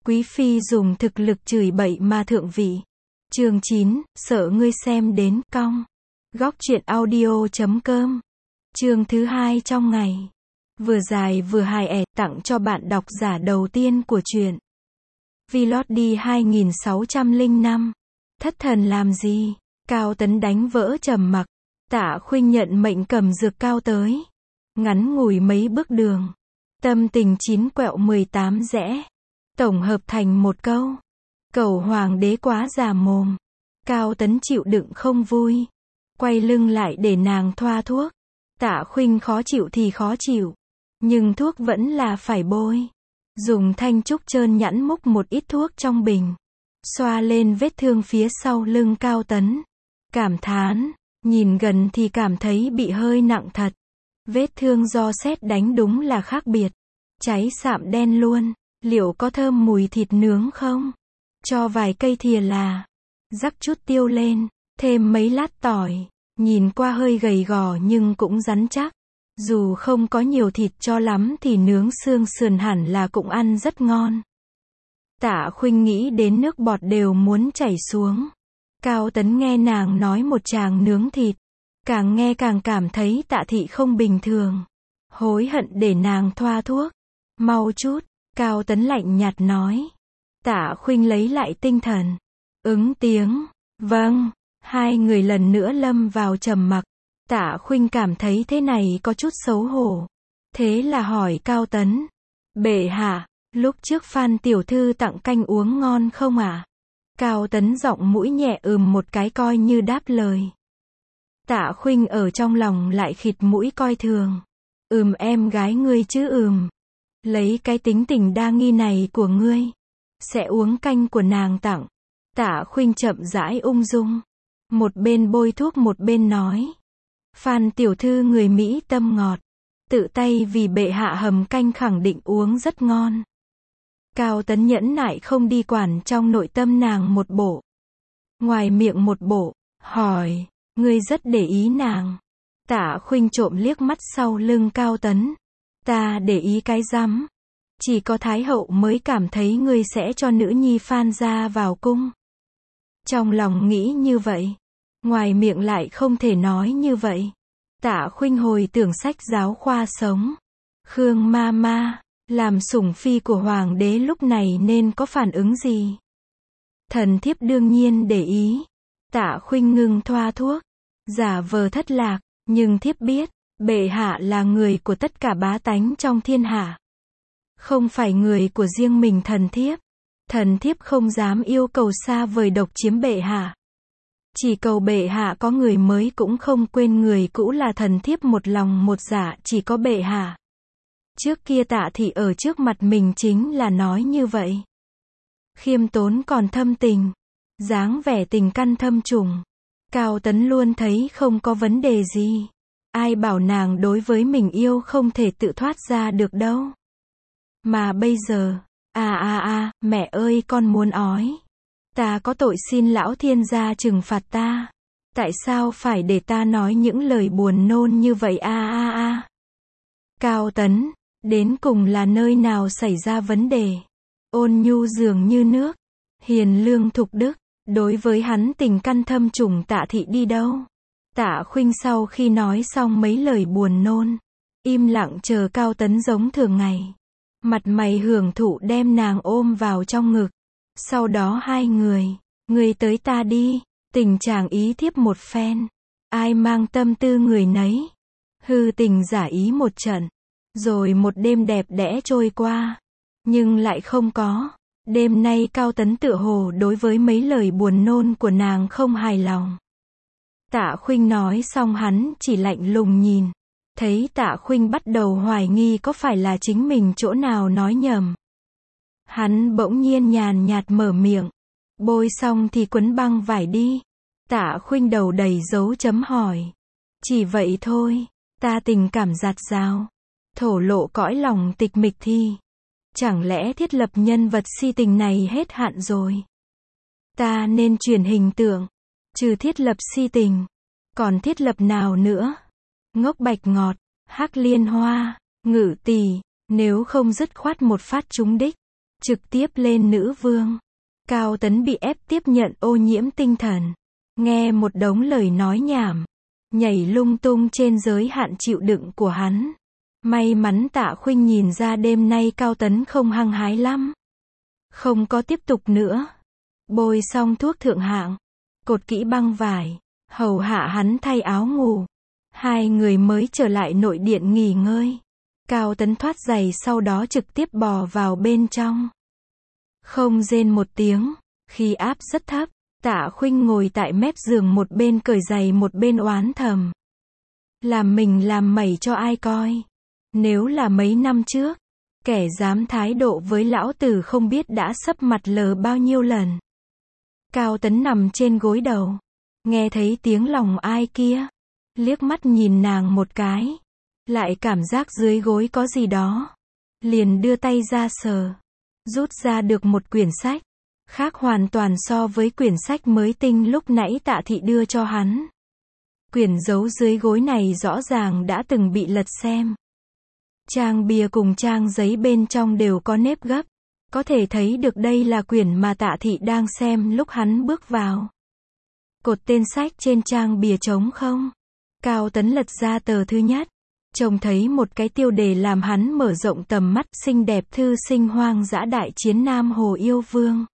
Quý phi dùng thực lực chửi bậy mà thượng vị. Chương 9, sợ ngươi xem đến, cong. Góc truyện audio.com. Chương thứ 2 trong ngày. Vừa dài vừa hài tặng cho bạn độc giả đầu tiên của truyện. Vlog đi 2605. Thất thần làm gì? Cao Tấn đánh vỡ trầm mặc. Tạ Khuynh nhận mệnh cầm dược cao tới. Ngắn ngủi mấy bước đường. Tâm tình 9 quẹo 18 rẽ. Tổng hợp thành một câu. Cầu hoàng đế quá già mồm. Cao Tấn chịu đựng không vui. Quay lưng lại để nàng thoa thuốc. Tạ Khuynh khó chịu thì khó chịu. Nhưng thuốc vẫn là phải bôi. Dùng thanh trúc trơn nhẵn múc một ít thuốc trong bình. Xoa lên vết thương phía sau lưng Cao Tấn. Cảm thán. Nhìn gần thì cảm thấy bị hơi nặng thật. Vết thương do sét đánh đúng là khác biệt. Cháy sạm đen luôn. Liệu có thơm mùi thịt nướng không? Cho vài cây thìa là. Rắc chút tiêu lên. Thêm mấy lát tỏi. Nhìn qua hơi gầy gò nhưng cũng rắn chắc. Dù không có nhiều thịt cho lắm thì nướng xương sườn hẳn là cũng ăn rất ngon. Tạ Khuynh nghĩ đến nước bọt đều muốn chảy xuống. Cao Tấn nghe nàng nói một tràng nướng thịt. Càng nghe càng cảm thấy Tạ thị không bình thường. Hối hận để nàng thoa thuốc. Mau chút, Cao Tấn lạnh nhạt nói. Tạ Khuynh lấy lại tinh thần. Ứng tiếng. Vâng. Hai người lần nữa lâm vào trầm mặc. Tạ Khuynh cảm thấy thế này có chút xấu hổ. Thế là hỏi Cao Tấn. Bệ hạ, lúc trước Phan tiểu thư tặng canh uống ngon không ạ? Cao Tấn giọng mũi nhẹ một cái coi như đáp lời. Tạ Khuynh ở trong lòng lại khịt mũi coi thường. Em gái ngươi chứ Lấy cái tính tình đa nghi này của ngươi. Sẽ uống canh của nàng tặng. Tạ Khuynh chậm rãi ung dung. Một bên bôi thuốc một bên nói. Phan tiểu thư người Mỹ tâm ngọt. Tự tay vì bệ hạ hầm canh khẳng định uống rất ngon. Cao Tấn nhẫn nại không đi quản trong nội tâm nàng một bộ. Ngoài miệng một bộ, hỏi, ngươi rất để ý nàng. Tạ Khuynh trộm liếc mắt sau lưng Cao Tấn. Ta để ý cái rắm. Chỉ có Thái hậu mới cảm thấy ngươi sẽ cho nữ nhi Phan gia vào cung. Trong lòng nghĩ như vậy. Ngoài miệng lại không thể nói như vậy. Tạ Khuynh hồi tưởng sách giáo khoa sống. Khương ma ma, làm sủng phi của hoàng đế lúc này nên có phản ứng gì? Thần thiếp đương nhiên để ý. Tạ Khuynh ngừng thoa thuốc. Giả vờ thất lạc, nhưng thiếp biết, bệ hạ là người của tất cả bá tánh trong thiên hạ. Không phải người của riêng mình thần thiếp. Thần thiếp không dám yêu cầu xa vời độc chiếm bệ hạ. Chỉ cầu bệ hạ có người mới cũng không quên người cũ là thần thiếp một lòng một dạ chỉ có bệ hạ. Trước kia Tạ thị ở trước mặt mình chính là nói như vậy. Khiêm tốn còn thâm tình. Dáng vẻ tình căn thâm trùng. Cao Tấn luôn thấy không có vấn đề gì. Ai bảo nàng đối với mình yêu không thể tự thoát ra được đâu. Mà bây giờ, mẹ ơi con muốn ói. Ta có tội xin lão thiên gia trừng phạt ta. Tại sao phải để ta nói những lời buồn nôn như vậy Cao Tấn, đến cùng là nơi nào xảy ra vấn đề? Ôn nhu dường như nước. Hiền lương thục đức. Đối với hắn tình căn thâm trùng Tạ thị đi đâu? Tạ Khuynh sau khi nói xong mấy lời buồn nôn. Im lặng chờ Cao Tấn giống thường ngày. Mặt mày hưởng thụ đem nàng ôm vào trong ngực. Sau đó hai người tới ta đi, tình chàng ý thiếp một phen. Ai mang tâm tư người nấy. Hư tình giả ý một trận. Rồi một đêm đẹp đẽ trôi qua. Nhưng lại không có. Đêm nay Cao Tấn tựa hồ đối với mấy lời buồn nôn của nàng không hài lòng. Tạ Khuynh nói xong hắn chỉ lạnh lùng nhìn. Thấy Tạ Khuynh bắt đầu hoài nghi có phải là chính mình chỗ nào nói nhầm. Hắn bỗng nhiên nhàn nhạt mở miệng. Bôi xong thì quấn băng vải đi. Tạ Khuynh đầu đầy dấu chấm hỏi. Chỉ vậy thôi. Ta tình cảm dạt dào. Thổ lộ cõi lòng tịch mịch thi. Chẳng lẽ thiết lập nhân vật si tình này hết hạn rồi? Ta nên chuyển hình tượng. Trừ thiết lập si tình. Còn thiết lập nào nữa? Ngốc bạch ngọt. Hắc liên hoa. Ngự tỷ. Nếu không dứt khoát một phát trúng đích. trực tiếp lên nữ vương. Cao Tấn bị ép tiếp nhận ô nhiễm tinh thần. Nghe một đống lời nói nhảm, nhảy lung tung trên giới hạn chịu đựng của hắn. May mắn Tạ Khuynh nhìn ra đêm nay Cao Tấn không hăng hái lắm. Không có tiếp tục nữa. Bôi xong thuốc thượng hạng, cột kỹ băng vải, hầu hạ hắn thay áo ngủ. Hai người mới trở lại nội điện nghỉ ngơi. Cao Tấn thoát giày sau đó trực tiếp bò vào bên trong. Không rên một tiếng, khí áp rất thấp. Tạ Khuynh ngồi tại mép giường một bên cởi giày một bên oán thầm. Làm mình làm mẩy cho ai coi. Nếu là mấy năm trước, kẻ dám thái độ với lão tử không biết đã sấp mặt lờ bao nhiêu lần. Cao Tấn nằm trên gối đầu, nghe thấy tiếng lòng ai kia, liếc mắt nhìn nàng một cái, lại cảm giác dưới gối có gì đó, liền đưa tay ra sờ, rút ra được một quyển sách, khác hoàn toàn so với quyển sách mới tinh lúc nãy Tạ Thị đưa cho hắn. Quyển giấu dưới gối này rõ ràng đã từng bị lật xem. Trang bìa cùng trang giấy bên trong đều có nếp gấp, có thể thấy được đây là quyển mà Tạ Thị đang xem lúc hắn bước vào. Cột tên sách trên trang bìa trống không. Cao Tấn lật ra tờ thứ nhất, trông thấy một cái tiêu đề làm hắn mở rộng tầm mắt, xinh đẹp thư sinh hoang dã đại chiến Nam Hồ yêu vương.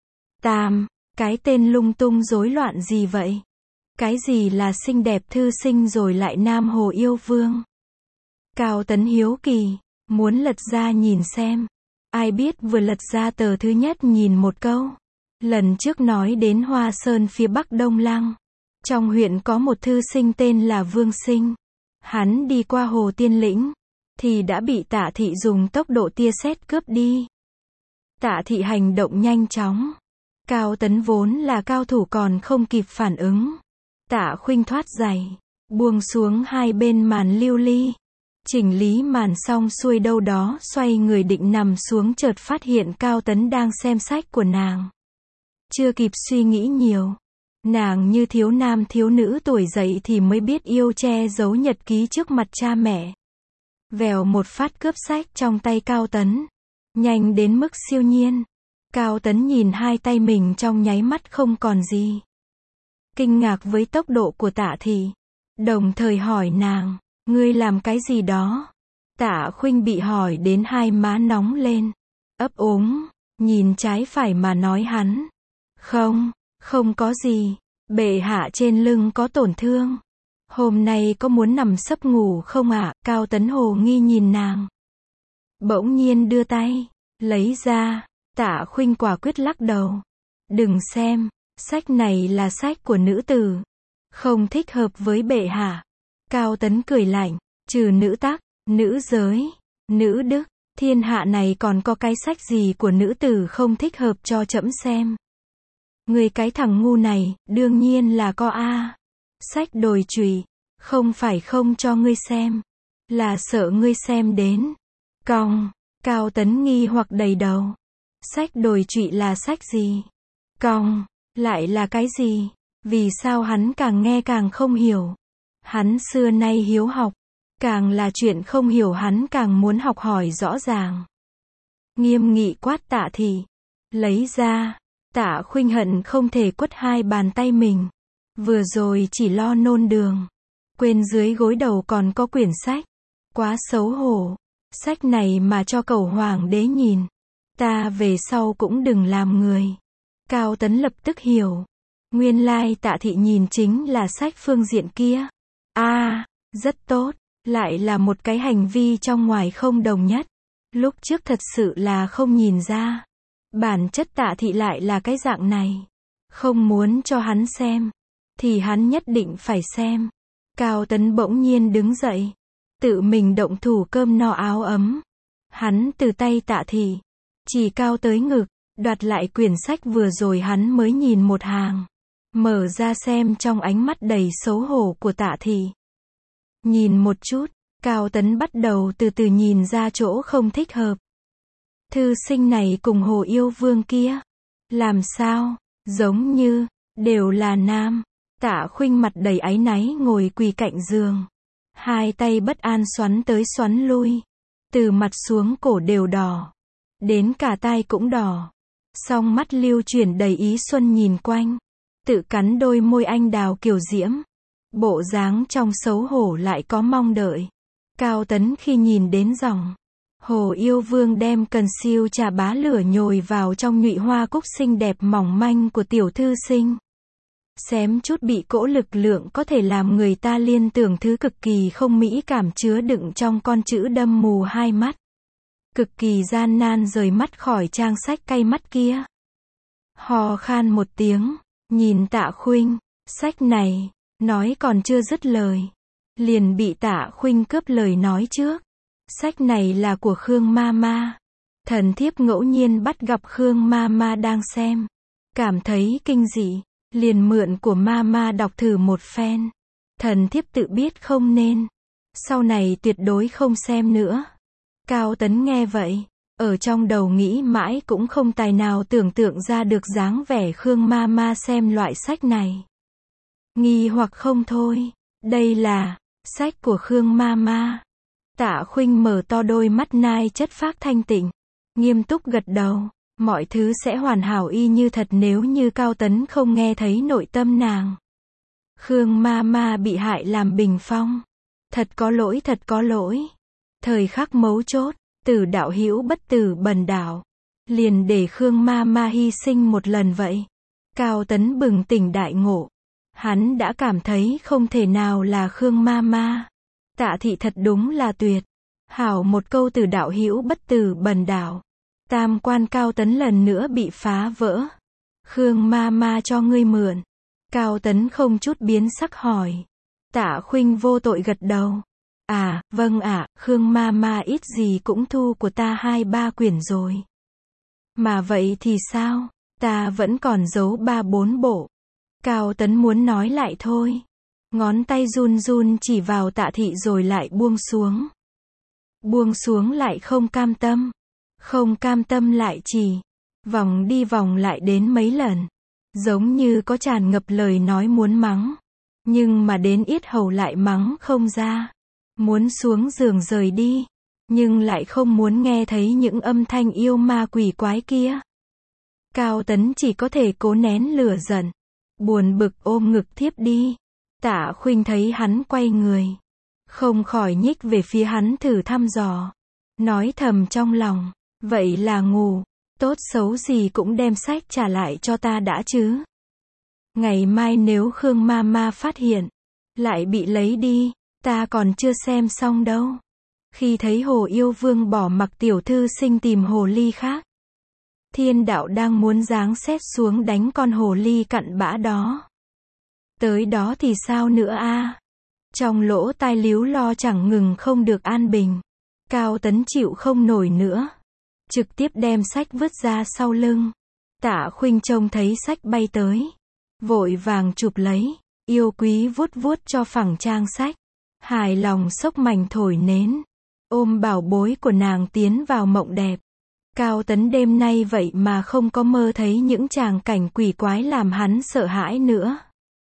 Cái tên lung tung rối loạn gì vậy? Cái gì là xinh đẹp thư sinh rồi lại Nam Hồ yêu vương? Cao Tấn hiếu kỳ, muốn lật ra nhìn xem. Ai biết vừa lật ra tờ thứ nhất nhìn một câu. Lần trước nói đến Hoa Sơn phía bắc Đông Lăng. Trong huyện có một thư sinh tên là Vương Sinh. Hắn đi qua Hồ Tiên Lĩnh, thì đã bị Tạ Thị dùng tốc độ tia sét cướp đi. Tạ Thị hành động nhanh chóng. Cao Tấn vốn là cao thủ còn không kịp phản ứng. Tạ Khuynh thoát giày, buông xuống hai bên màn lưu ly. Chỉnh lý màn xong xuôi đâu đó xoay người định nằm xuống chợt phát hiện Cao Tấn đang xem sách của nàng. Chưa kịp suy nghĩ nhiều. Nàng như thiếu nam thiếu nữ tuổi dậy thì mới biết yêu che giấu nhật ký trước mặt cha mẹ. Vèo một phát cướp sách trong tay Cao Tấn. Nhanh đến mức siêu nhiên. Cao Tấn nhìn hai tay mình trong nháy mắt không còn gì. Kinh ngạc với tốc độ của Tạ Thị. Đồng thời hỏi nàng, ngươi làm cái gì đó? Tạ Khuynh bị hỏi đến hai má nóng lên. Ấp úng, nhìn trái phải mà nói hắn. Không có gì, bệ hạ trên lưng có tổn thương. Hôm nay có muốn nằm sấp ngủ không ạ? Cao Tấn hồ nghi nhìn nàng. Bỗng nhiên đưa tay, lấy ra. Tạ Khuynh quả quyết lắc đầu. Đừng xem, sách này là sách của nữ tử. Không thích hợp với bệ hạ. Cao Tấn cười lạnh, trừ nữ tắc, nữ giới, nữ đức, thiên hạ này còn có cái sách gì của nữ tử không thích hợp cho trẫm xem. Ngươi cái thằng ngu này, đương nhiên là có a. Sách đồi trụy, không phải không cho ngươi xem, là sợ ngươi xem đến. Cong, Cao Tấn nghi hoặc đầy đầu. Sách đồi trụy là sách gì? Cong, lại là cái gì? Vì sao hắn càng nghe càng không hiểu? Hắn xưa nay hiếu học, càng là chuyện không hiểu hắn càng muốn học hỏi rõ ràng. Nghiêm nghị quát Tạ Thị, lấy ra. Tạ Khuynh hận không thể quất hai bàn tay mình. Vừa rồi chỉ lo nôn đường, quên dưới gối đầu còn có quyển sách. Quá xấu hổ. Sách này mà cho cẩu hoàng đế nhìn, ta về sau cũng đừng làm người. Cao Tấn lập tức hiểu. Nguyên lai Tạ Thị nhìn chính là sách phương diện kia. Rất tốt. Lại là một cái hành vi trong ngoài không đồng nhất. Lúc trước thật sự là không nhìn ra. Bản chất Tạ Thị lại là cái dạng này. Không muốn cho hắn xem, thì hắn nhất định phải xem. Cao Tấn bỗng nhiên đứng dậy, tự mình động thủ cơm no áo ấm. Hắn từ tay Tạ Thị, chỉ cao tới ngực, đoạt lại quyển sách vừa rồi hắn mới nhìn một hàng. Mở ra xem trong ánh mắt đầy xấu hổ của Tạ Thị. Nhìn một chút, Cao Tấn bắt đầu từ từ nhìn ra chỗ không thích hợp. Thư sinh này cùng Hồ yêu vương kia, làm sao, giống như, đều là nam. Tạ Khuynh mặt đầy áy náy ngồi quỳ cạnh giường. Hai tay bất an xoắn tới xoắn lui. Từ mặt xuống cổ đều đỏ. đến cả tai cũng đỏ. Song mắt lưu chuyển đầy ý xuân nhìn quanh, tự cắn đôi môi anh đào kiều diễm. Bộ dáng trong xấu hổ lại có mong đợi. Cao Tấn khi nhìn đến dòng Hồ Yêu Vương đem conceal trà bá lửa nhồi vào trong nhụy hoa cúc xinh đẹp mỏng manh của tiểu thư sinh. Xém chút bị cỗ lực lượng có thể làm người ta liên tưởng thứ cực kỳ không mỹ cảm chứa đựng trong con chữ đâm mù hai mắt. Cực kỳ gian nan rời mắt khỏi trang sách cay mắt kia. Hò khan một tiếng, nhìn Tạ Khuynh, sách này, nói còn chưa dứt lời. Liền bị Tạ Khuynh cướp lời nói trước. Sách này là của Khương Mama. Thần thiếp ngẫu nhiên bắt gặp Khương Mama đang xem. Cảm thấy kinh dị, liền mượn của Mama đọc thử một phen. Thần thiếp tự biết không nên. Sau này tuyệt đối không xem nữa. Cao Tấn nghe vậy, ở trong đầu nghĩ mãi cũng không tài nào tưởng tượng ra được dáng vẻ Khương Mama xem loại sách này. Nghi hoặc không thôi, đây là sách của Khương Mama. Tạ Khuynh mở to đôi mắt nai chất phác thanh tịnh, nghiêm túc gật đầu, mọi thứ sẽ hoàn hảo y như thật nếu như Cao Tấn không nghe thấy nội tâm nàng. Khương Mama bị hại làm bình phong. Thật có lỗi, thật có lỗi. Thời khắc mấu chốt, Tử đạo hữu bất tử bần đạo. Liền để Khương Mama hy sinh một lần vậy. Cao Tấn bừng tỉnh đại ngộ. Hắn đã cảm thấy không thể nào là Khương Mama. Tạ thị thật đúng là tuyệt. Hảo một câu Tử đạo hữu bất tử bần đạo. Tam quan Cao Tấn lần nữa bị phá vỡ. Khương Mama cho ngươi mượn. Cao Tấn không chút biến sắc hỏi. Tạ Khuynh vô tội gật đầu. À, vâng ạ, Khương Mama ít gì cũng thu của ta 2-3 quyển rồi. Mà vậy thì sao? Ta vẫn còn giấu 3-4 bộ. Cao Tấn muốn nói lại thôi. Ngón tay run run chỉ vào Tạ thị rồi lại buông xuống. Buông xuống lại không cam tâm. Không cam tâm lại chỉ. Vòng đi vòng lại đến mấy lần. Giống như có tràn ngập lời nói muốn mắng. Nhưng mà đến yết hầu lại mắng không ra. Muốn xuống giường rời đi. Nhưng lại không muốn nghe thấy những âm thanh yêu ma quỷ quái kia. Cao Tấn chỉ có thể cố nén lửa giận. Buồn bực ôm ngực thiếp đi. Tạ Khuynh thấy hắn quay người. Không khỏi nhích về phía hắn thử thăm dò. Nói thầm trong lòng. Vậy là ngủ. Tốt xấu gì cũng đem sách trả lại cho ta đã chứ. Ngày mai nếu Khương Mama phát hiện. Lại bị lấy đi. Ta còn chưa xem xong đâu. Khi thấy Hồ Yêu Vương bỏ mặc tiểu thư sinh tìm hồ ly khác. Thiên đạo đang muốn giáng xét xuống đánh con hồ ly cặn bã đó. Tới đó thì sao nữa a? Trong lỗ tai líu lo chẳng ngừng không được an bình. Cao Tấn chịu không nổi nữa. Trực tiếp đem sách vứt ra sau lưng. Tạ Khuynh trông thấy sách bay tới. Vội vàng chụp lấy. Yêu quý vuốt vuốt cho phẳng trang sách. Hài lòng xốc mảnh thổi nến. Ôm bảo bối của nàng tiến vào mộng đẹp. Cao Tấn đêm nay vậy mà không có mơ thấy những tràng cảnh quỷ quái làm hắn sợ hãi nữa.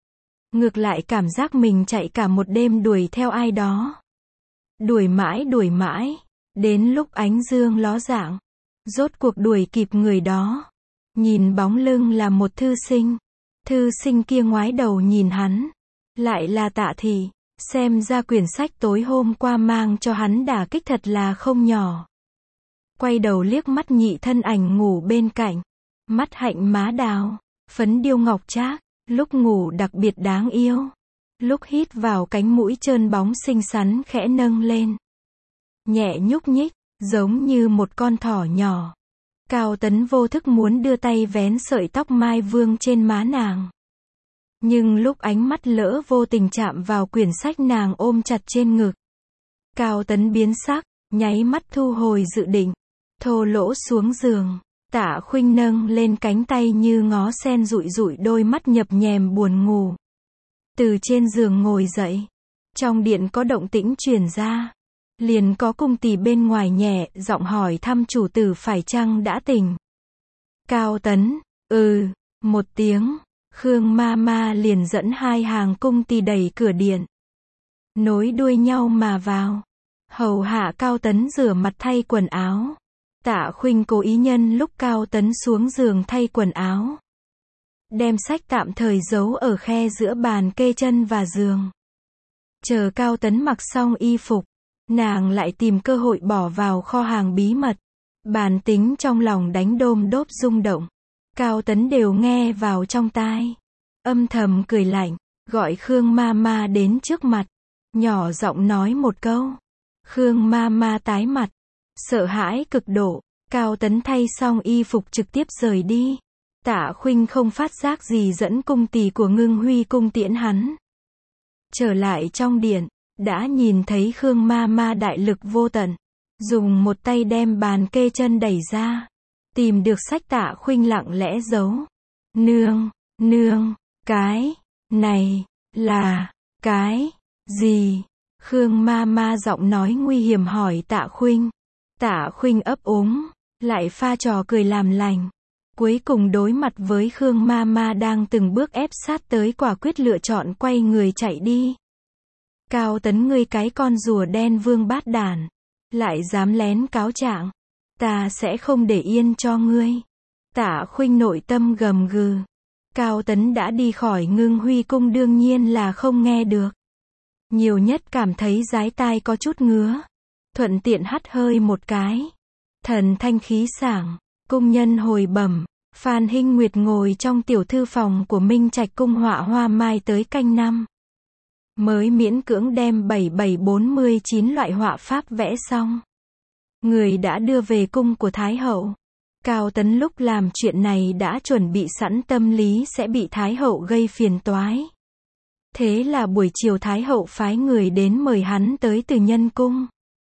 Ngược lại cảm giác mình chạy cả một đêm đuổi theo ai đó. Đuổi mãi, đến lúc ánh dương ló dạng. Rốt cuộc đuổi kịp người đó. Nhìn bóng lưng là một thư sinh. Thư sinh kia ngoái đầu nhìn hắn. Lại là Tạ thị. Xem ra quyển sách tối hôm qua mang cho hắn đả kích thật là không nhỏ. Quay đầu liếc mắt nhị thân ảnh ngủ bên cạnh. Mắt hạnh má đào. Phấn điêu ngọc trác. Lúc ngủ đặc biệt đáng yêu. Lúc hít vào cánh mũi trơn bóng xinh xắn khẽ nâng lên. Nhẹ nhúc nhích, giống như một con thỏ nhỏ. Cao Tấn vô thức muốn đưa tay vén sợi tóc mai vương trên má nàng. Nhưng lúc ánh mắt lỡ vô tình chạm vào quyển sách nàng ôm chặt trên ngực. Cao Tấn biến sắc, nháy mắt thu hồi dự định. Thô lỗ xuống giường. Tạ Khuynh nâng lên cánh tay như ngó sen dụi dụi đôi mắt nhập nhèm buồn ngủ. Từ trên giường ngồi dậy. Trong điện có động tĩnh truyền ra. Liền có cung tỳ bên ngoài nhẹ giọng hỏi thăm chủ tử phải chăng đã tỉnh. Cao Tấn, một tiếng. Khương Mama liền dẫn 2 hàng cung tỳ đẩy cửa điện. Nối đuôi nhau mà vào. Hầu hạ Cao Tấn rửa mặt thay quần áo. Tạ Khuynh cố ý nhân lúc Cao Tấn xuống giường thay quần áo, đem sách tạm thời giấu ở khe giữa bàn kê chân và giường. Chờ Cao Tấn mặc xong y phục, nàng lại tìm cơ hội bỏ vào kho hàng bí mật. Bản tính trong lòng đánh đôm đốp rung động. Cao Tấn đều nghe vào trong tai. Âm thầm cười lạnh, gọi Khương Mama đến trước mặt, nhỏ giọng nói một câu. Khương Mama tái mặt, sợ hãi cực độ. Cao Tấn thay xong y phục trực tiếp rời đi. Tạ Khuynh không phát giác gì dẫn cung tỳ của Ngưng Huy cung tiễn hắn. Trở lại trong điện, đã nhìn thấy Khương Mama đại lực vô tận, dùng một tay đem bàn kê chân đẩy ra, tìm được sách Tạ Khuynh lặng lẽ giấu. Nương, cái này là cái gì? Khương Mama giọng nói nguy hiểm hỏi Tạ Khuynh. Tạ Khuynh ấp úng, lại pha trò cười làm lành. Cuối cùng đối mặt với Khương Mama đang từng bước ép sát tới, quả quyết lựa chọn quay người chạy đi. Cao Tấn, ngươi cái con rùa đen vương bát đản, lại dám lén cáo trạng, ta sẽ không để yên cho ngươi. Tạ Khuynh nội tâm gầm gừ. Cao Tấn đã đi khỏi Ngưng Huy cung đương nhiên là không nghe được. Nhiều nhất cảm thấy dái tai có chút ngứa. Thuận tiện hắt hơi một cái. Thần thanh khí sảng, cung nhân hồi bẩm. Phan Hinh Nguyệt ngồi trong tiểu thư phòng của Minh Trạch cung họa hoa mai tới canh năm. Mới miễn cưỡng đem 7749 loại họa pháp vẽ xong. Người đã đưa về cung của Thái hậu. Cao Tấn lúc làm chuyện này đã chuẩn bị sẵn tâm lý sẽ bị Thái hậu gây phiền toái. Thế là buổi chiều Thái hậu phái người đến mời hắn tới Từ Nhân cung.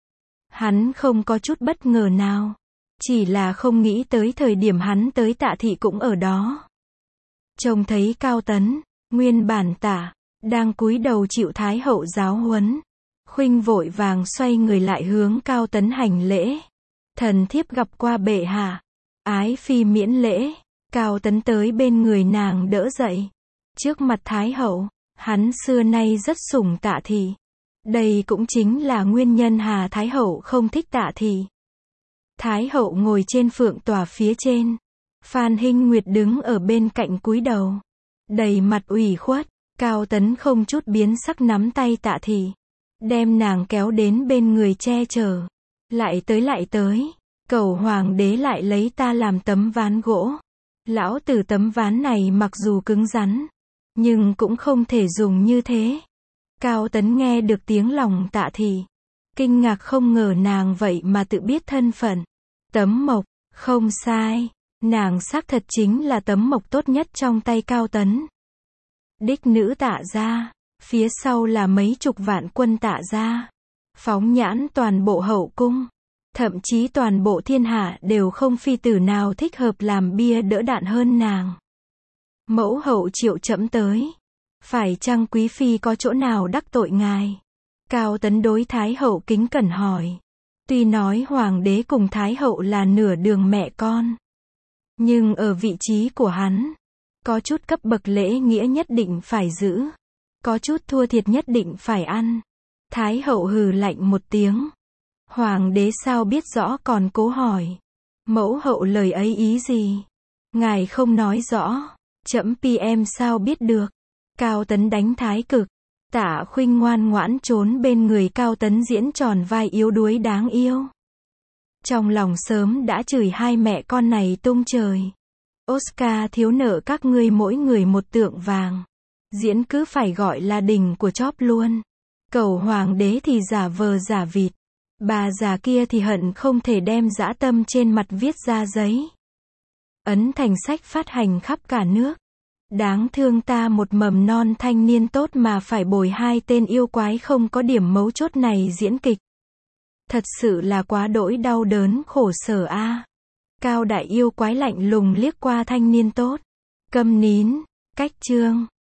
Hắn không có chút bất ngờ nào. Chỉ là không nghĩ tới thời điểm hắn tới Tạ thị cũng ở đó. Trông thấy Cao Tấn, nguyên bản Tạ đang cúi đầu chịu Thái hậu giáo huấn. Khuynh vội vàng xoay người lại hướng Cao Tấn hành lễ. Thần thiếp gặp qua bệ hạ. Ái phi miễn lễ. Cao Tấn tới bên người nàng đỡ dậy. Trước mặt Thái hậu, hắn xưa nay rất sủng Tạ thị. Đây cũng chính là nguyên nhân Hà Thái hậu không thích Tạ thị. Thái hậu ngồi trên phượng tòa phía trên. Phan Hinh Nguyệt đứng ở bên cạnh cúi đầu, đầy mặt ủy khuất. Cao Tấn không chút biến sắc nắm tay Tạ thị, đem nàng kéo đến bên người che chở. Lại tới, cầu hoàng đế lại lấy ta làm tấm ván gỗ. Lão tử tấm ván này mặc dù cứng rắn, nhưng cũng không thể dùng như thế. Cao Tấn nghe được tiếng lòng Tạ thị, kinh ngạc không ngờ nàng vậy mà tự biết thân phận. Tấm mộc, không sai, nàng xác thật chính là tấm mộc tốt nhất trong tay Cao Tấn. Đích nữ Tạ gia, phía sau là mấy chục vạn quân Tạ gia. Phóng nhãn toàn bộ hậu cung, thậm chí toàn bộ thiên hạ đều không phi tử nào thích hợp làm bia đỡ đạn hơn nàng. Mẫu hậu triệu trẫm tới, phải chăng quý phi có chỗ nào đắc tội ngài? Cao Tấn đối Thái hậu kính cẩn hỏi. Tuy nói hoàng đế cùng Thái hậu là nửa đường mẹ con, nhưng ở vị trí của hắn, có chút cấp bậc lễ nghĩa nhất định phải giữ, có chút thua thiệt nhất định phải ăn. Thái hậu hừ lạnh một tiếng. Hoàng đế sao biết rõ còn cố hỏi. Mẫu hậu lời ấy ý gì? Ngài không nói rõ, trẫm PM sao biết được? Cao Tấn đánh thái cực. Tạ Khuynh ngoan ngoãn trốn bên người Cao Tấn diễn tròn vai yếu đuối đáng yêu. Trong lòng sớm đã chửi hai mẹ con này tung trời. Oscar thiếu nợ các ngươi mỗi người một tượng vàng. Diễn cứ phải gọi là đỉnh của chóp luôn. Cầu hoàng đế thì giả vờ giả vịt. Bà già kia thì hận không thể đem dã tâm trên mặt viết ra giấy. Ấn thành sách phát hành khắp cả nước. Đáng thương ta một mầm non thanh niên tốt mà phải bồi hai tên yêu quái không có điểm mấu chốt này diễn kịch. Thật sự là quá đỗi đau đớn khổ sở a. Cao đại yêu quái lạnh lùng liếc qua thanh niên tốt. Câm nín, cách chương.